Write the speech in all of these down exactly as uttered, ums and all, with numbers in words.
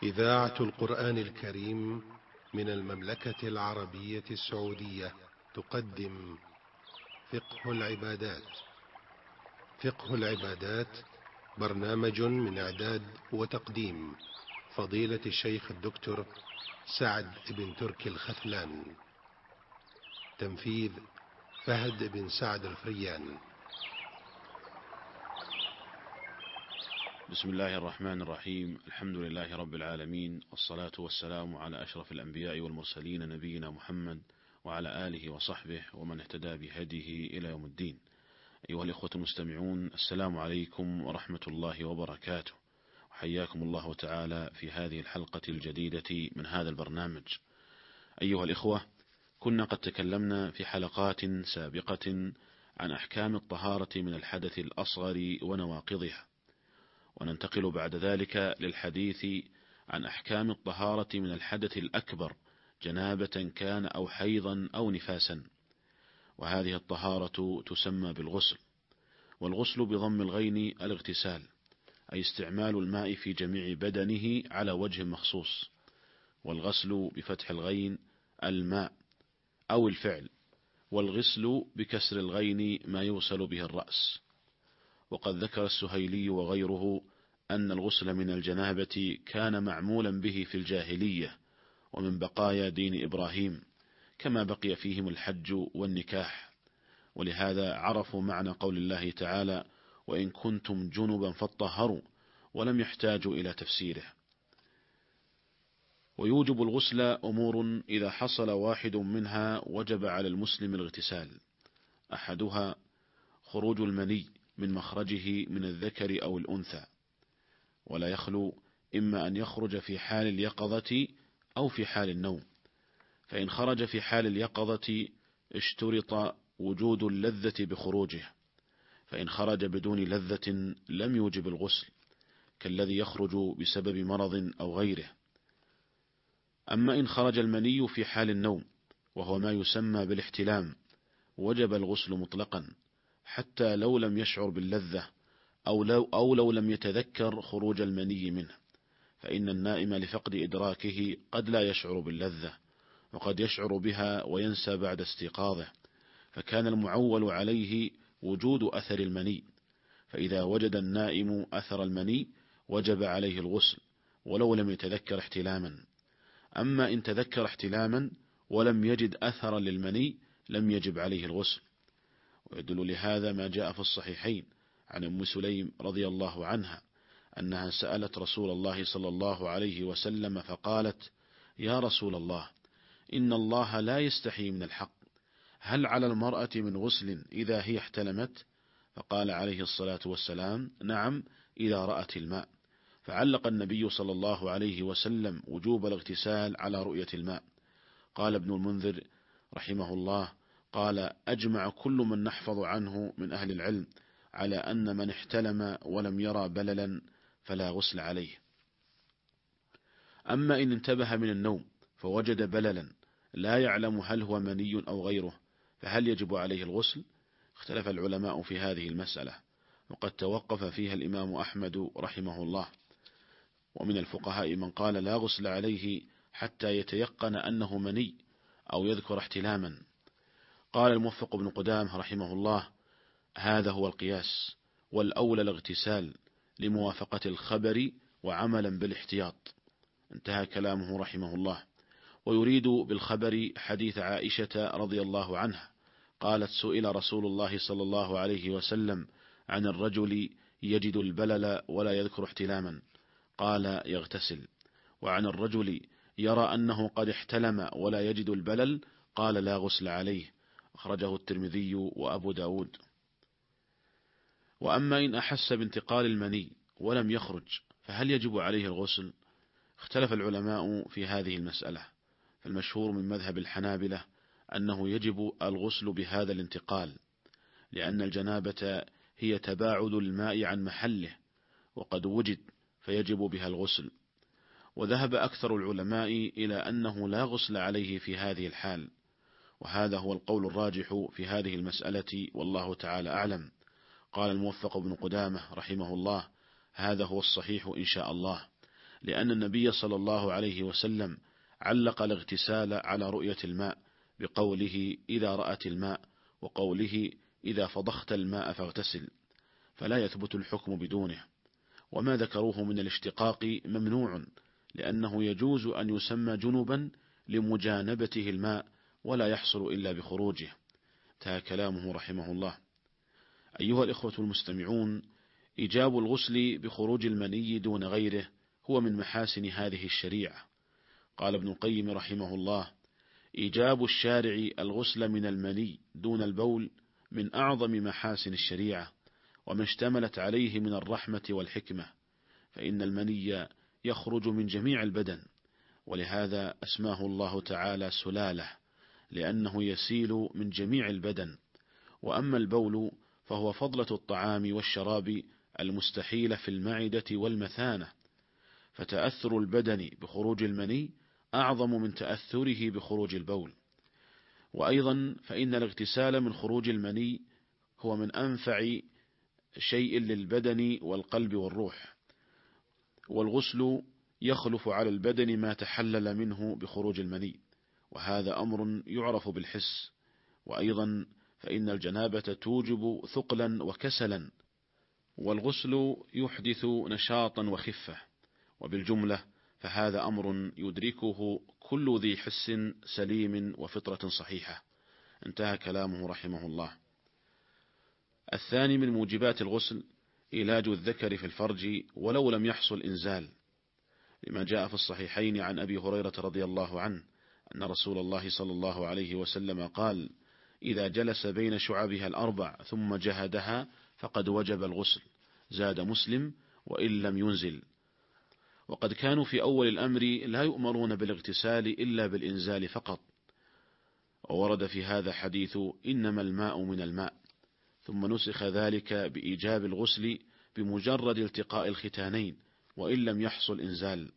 إذاعة القرآن الكريم من المملكة العربية السعودية تقدم فقه العبادات. فقه العبادات برنامج من إعداد وتقديم فضيلة الشيخ الدكتور سعد بن تركي الخثلان. تنفيذ فهد بن سعد الفريان. بسم الله الرحمن الرحيم. الحمد لله رب العالمين، والصلاة والسلام على أشرف الأنبياء والمرسلين نبينا محمد وعلى آله وصحبه ومن اهتدى بهديه إلى يوم الدين. أيها الإخوة المستمعون، السلام عليكم ورحمة الله وبركاته، وحياكم الله تعالى في هذه الحلقة الجديدة من هذا البرنامج. أيها الإخوة، كنا قد تكلمنا في حلقات سابقة عن أحكام الطهارة من الحدث الأصغر ونواقضها، وننتقل بعد ذلك للحديث عن أحكام الطهارة من الحدث الأكبر، جنابة كان أو حيضا أو نفاسا. وهذه الطهارة تسمى بالغسل، والغسل بضم الغين الاغتسال، أي استعمال الماء في جميع بدنه على وجه مخصوص، والغسل بفتح الغين الماء أو الفعل، والغسل بكسر الغين ما يغسل به الرأس. وقد ذكر السهيلي وغيره أن الغسل من الجنابة كان معمولا به في الجاهلية ومن بقايا دين إبراهيم، كما بقي فيهم الحج والنكاح، ولهذا عرفوا معنى قول الله تعالى: وإن كنتم جنبا فاطهروا، ولم يحتاجوا إلى تفسيره. ويوجب الغسل أمور إذا حصل واحد منها وجب على المسلم الاغتسال. أحدها خروج المني من مخرجه من الذكر أو الأنثى، ولا يخلو إما أن يخرج في حال اليقظة أو في حال النوم. فإن خرج في حال اليقظة اشترط وجود اللذة بخروجه، فإن خرج بدون لذة لم يوجب الغسل، كالذي يخرج بسبب مرض أو غيره. أما إن خرج المني في حال النوم، وهو ما يسمى بالاحتلام، وجب الغسل مطلقا، حتى لو لم يشعر باللذة أو لو, أو لو لم يتذكر خروج المني منه، فإن النائم لفقد إدراكه قد لا يشعر باللذة، وقد يشعر بها وينسى بعد استيقاظه، فكان المعول عليه وجود أثر المني، فإذا وجد النائم أثر المني وجب عليه الغسل ولو لم يتذكر احتلاما. أما إن تذكر احتلاما ولم يجد أثرا للمني لم يجب عليه الغسل. ويدل لهذا ما جاء في الصحيحين عن أم سليم رضي الله عنها أنها سألت رسول الله صلى الله عليه وسلم فقالت: يا رسول الله، إن الله لا يستحي من الحق، هل على المرأة من غسل إذا هي احتلمت؟ فقال عليه الصلاة والسلام: نعم، إذا رأت الماء. فعلق النبي صلى الله عليه وسلم وجوب الاغتسال على رؤية الماء. قال ابن المنذر رحمه الله: قال: أجمع كل من نحفظ عنه من أهل العلم على أن من احتلم ولم يرى بللا فلا غسل عليه. أما إن انتبه من النوم فوجد بللا لا يعلم هل هو مني أو غيره، فهل يجب عليه الغسل؟ اختلف العلماء في هذه المسألة، وقد توقف فيها الإمام أحمد رحمه الله. ومن الفقهاء من قال لا غسل عليه حتى يتيقن أنه مني أو يذكر احتلاما. قال الموفق بن قدامة رحمه الله: هذا هو القياس، والأولى الاغتسال لموافقة الخبر وعملا بالاحتياط. انتهى كلامه رحمه الله. ويريد بالخبر حديث عائشة رضي الله عنها قالت: سئل رسول الله صلى الله عليه وسلم عن الرجل يجد البلل ولا يذكر احتلاما، قال: يغتسل. وعن الرجل يرى أنه قد احتلم ولا يجد البلل، قال: لا غسل عليه. أخرجه الترمذي وأبو داود. وأما إن أحس بانتقال المني ولم يخرج فهل يجب عليه الغسل؟ اختلف العلماء في هذه المسألة، فالمشهور من مذهب الحنابلة أنه يجب الغسل بهذا الانتقال، لأن الجنابة هي تباعد الماء عن محله، وقد وجد فيجب بها الغسل. وذهب أكثر العلماء إلى أنه لا غسل عليه في هذه الحال، وهذا هو القول الراجح في هذه المسألة، والله تعالى أعلم. قال الموفق بن قدامة رحمه الله: هذا هو الصحيح إن شاء الله، لأن النبي صلى الله عليه وسلم علق الاغتسال على رؤية الماء بقوله إذا رأت الماء، وقوله إذا فضخت الماء فاغتسل، فلا يثبت الحكم بدونه. وما ذكروه من الاشتقاق ممنوع، لأنه يجوز أن يسمى جنبا لمجانبته الماء ولا يحصل إلا بخروجه. انتهى كلامه رحمه الله. أيها الإخوة المستمعون، إيجاب الغسل بخروج المني دون غيره هو من محاسن هذه الشريعة. قال ابن القيم رحمه الله: إيجاب الشارع الغسل من المني دون البول من أعظم محاسن الشريعة، وما اشتملت عليه من الرحمة والحكمة، فإن المني يخرج من جميع البدن، ولهذا أسماه الله تعالى سلالة، لأنه يسيل من جميع البدن. وأما البول فهو فضلة الطعام والشراب المستحيلة في المعدة والمثانة، فتأثر البدن بخروج المني أعظم من تأثره بخروج البول. وأيضا فإن الاغتسال من خروج المني هو من أنفع شيء للبدن والقلب والروح، والغسل يخلف على البدن ما تحلل منه بخروج المني، وهذا أمر يعرف بالحس. وأيضا فإن الجنابة توجب ثقلا وكسلا، والغسل يحدث نشاطا وخفة، وبالجملة فهذا أمر يدركه كل ذي حس سليم وفطرة صحيحة. انتهى كلامه رحمه الله. الثاني من موجبات الغسل علاج الذكر في الفرج ولو لم يحصل إنزال، لما جاء في الصحيحين عن أبي هريرة رضي الله عنه أن رسول الله صلى الله عليه وسلم قال: إذا جلس بين شعبها الأربع ثم جهدها فقد وجب الغسل. زاد مسلم: وإن لم ينزل. وقد كانوا في أول الأمر لا يؤمرون بالاغتسال إلا بالإنزال فقط، وورد في هذا حديث إنما الماء من الماء، ثم نسخ ذلك بإيجاب الغسل بمجرد التقاء الختانين وإن لم يحصل إنزال.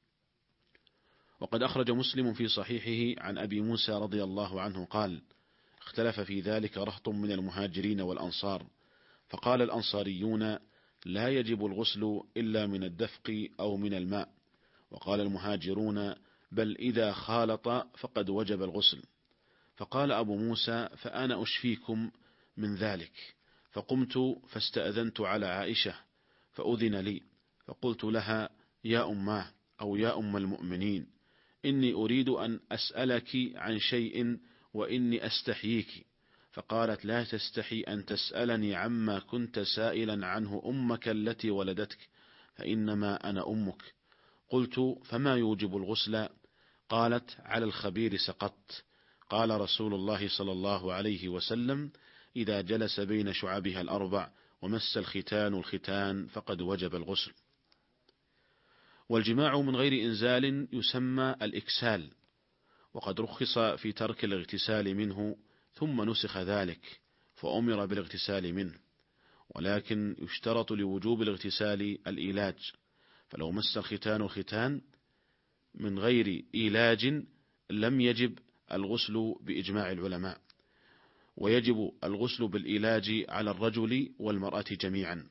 وقد أخرج مسلم في صحيحه عن أبي موسى رضي الله عنه قال: اختلف في ذلك رهط من المهاجرين والأنصار، فقال الأنصاريون: لا يجب الغسل إلا من الدفق أو من الماء، وقال المهاجرون: بل إذا خالط فقد وجب الغسل. فقال أبو موسى: فأنا أشفيكم من ذلك. فقمت فاستأذنت على عائشة فأذن لي، فقلت لها: يا أماه أو يا أم المؤمنين، إني أريد أن أسألك عن شيء وإني أستحييك. فقالت: لا تستحي أن تسألني عما كنت سائلا عنه أمك التي ولدتك، فإنما أنا أمك. قلت: فما يوجب الغسل؟ قالت: على الخبير سقطت. قال رسول الله صلى الله عليه وسلم: إذا جلس بين شعبها الأربع ومس الختان الختان فقد وجب الغسل. والجماع من غير إنزال يسمى الإكسال، وقد رخص في ترك الاغتسال منه، ثم نسخ ذلك فأمر بالاغتسال منه، ولكن يشترط لوجوب الاغتسال الإيلاج، فلو مس الختان الختان من غير إيلاج لم يجب الغسل بإجماع العلماء، ويجب الغسل بالإيلاج على الرجل والمرأة جميعا.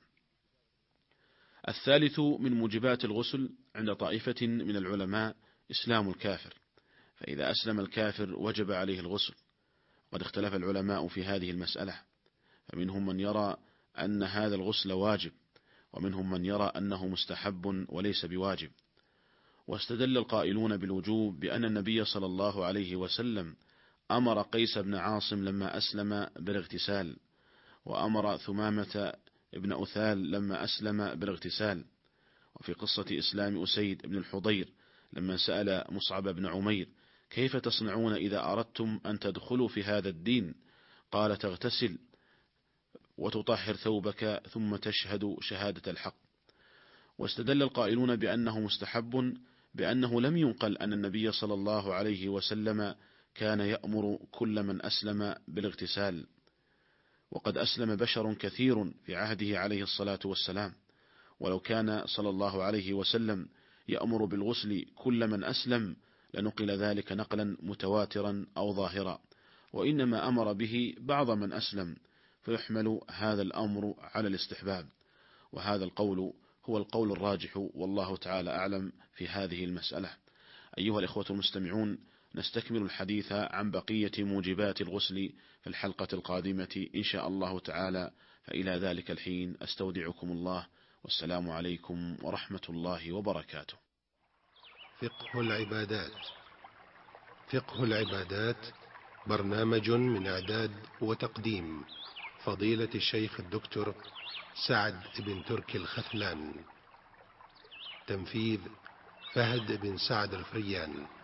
الثالث من موجبات الغسل عند طائفة من العلماء إسلام الكافر، فإذا أسلم الكافر وجب عليه الغسل. قد اختلف العلماء في هذه المسألة، فمنهم من يرى أن هذا الغسل واجب، ومنهم من يرى أنه مستحب وليس بواجب. واستدل القائلون بالوجوب بأن النبي صلى الله عليه وسلم أمر قيس بن عاصم لما أسلم بالاغتسال، وأمر ثمامة ابن أثال لما أسلم بالاغتسال. وفي قصة إسلام أسيد بن الحضير لما سأل مصعب بن عمير: كيف تصنعون إذا أردتم أن تدخلوا في هذا الدين؟ قال: تغتسل وتطهر ثوبك ثم تشهد شهادة الحق. واستدل القائلون بأنه مستحب بأنه لم ينقل أن النبي صلى الله عليه وسلم كان يأمر كل من أسلم بالاغتسال، وقد أسلم بشر كثير في عهده عليه الصلاة والسلام، ولو كان صلى الله عليه وسلم يأمر بالغسل كل من أسلم لنقل ذلك نقلا متواترا أو ظاهرا، وإنما أمر به بعض من أسلم، فيحمل هذا الأمر على الاستحباب. وهذا القول هو القول الراجح والله تعالى أعلم في هذه المسألة. أيها الإخوة المستمعون، نستكمل الحديث عن بقية موجبات الغسل في الحلقة القادمة إن شاء الله تعالى، فإلى ذلك الحين أستودعكم الله، والسلام عليكم ورحمة الله وبركاته. فقه العبادات. فقه العبادات برنامج من إعداد وتقديم فضيلة الشيخ الدكتور سعد بن تركي الخثلان. تنفيذ فهد بن سعد الفريان.